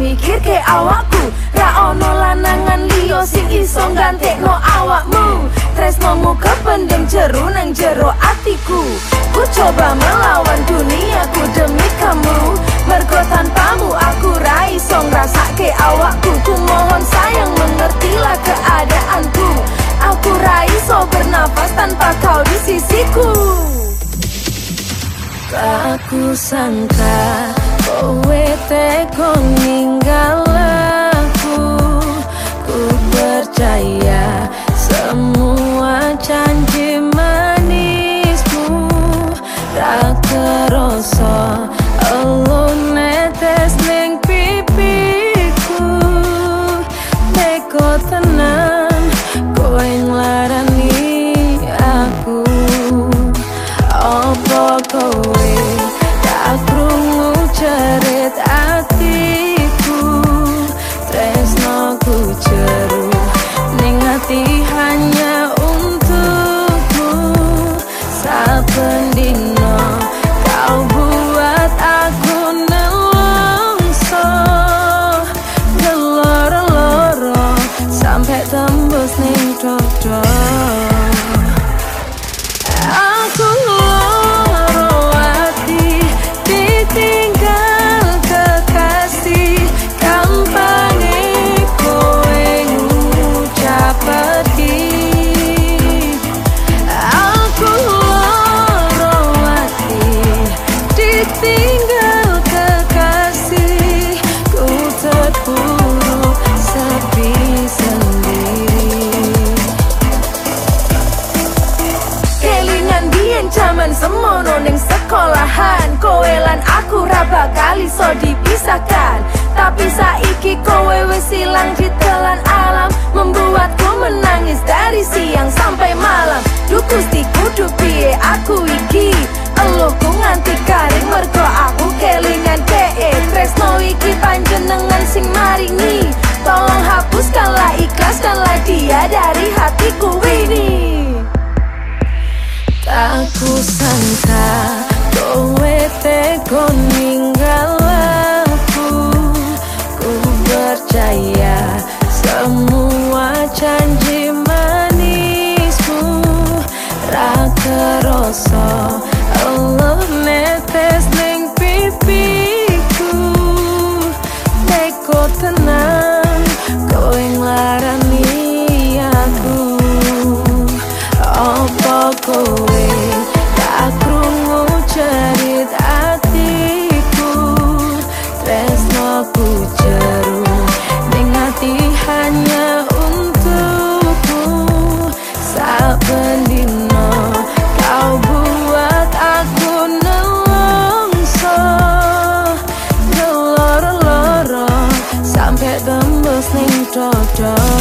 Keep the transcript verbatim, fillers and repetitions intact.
mikirke awakku. Ra ono lanangan liyo sing iso nggantekno awakmu. Tresnomu kependem jero nang jero atiku. Ku coba melawan duniaku demi kamu. Mergo tanpamu aku ra iso ngrasake awakku. Ku mohon sayang mengertilah keadaanku. Aku ra iso bernafas tanpa kau di sisiku. Tak ku sangka kowe tega ninggal aku. Ku percaya semua janji manismu. Ra kerasa elo netes ning pipiku. Teko tenan kowe nglarani aku. Apa kowe tak krungu cerit atiku. Tresnoku jero ning ati hanya untukmu. Saben dino kau buat aku nelongso. Geloro-loro sampai tembus ning dodo. Aku loro hati ditinggal kekasih. Gampangnya kowe ngucap pergi. Aku loro hati ditinggal kekasih. Ku terpuruk sepi sendiri. Kelingan biyen jaman semono ning sekolahan. Kowe lan aku ra bakal iso dipisahkan. Tapi saiki kowe wis ilang ditelan alam. Membuatku menangis dari siang sampai malam. Duh Gusti kudu piye aku iki. Eluhku nganti garing mergo aku kelingan dhek. Tresno iki panjenengan sing maringi. Tolong hapuskanlah, ikhlaskanlah dia dari hatiku ini. Tak ku sangka kowe tega ninggal aku. Ku percaya semua janji manismu. Ra kerasa elo netes ning pipiku. Teko tenan kowe nglarani aku. Apa kowe tak krungu cerit atiku. Tresnoku jero ning ati hanya untukmu. Saben dino kau buat aku nelongso. Geloro-loro sampai tembus ning dodo.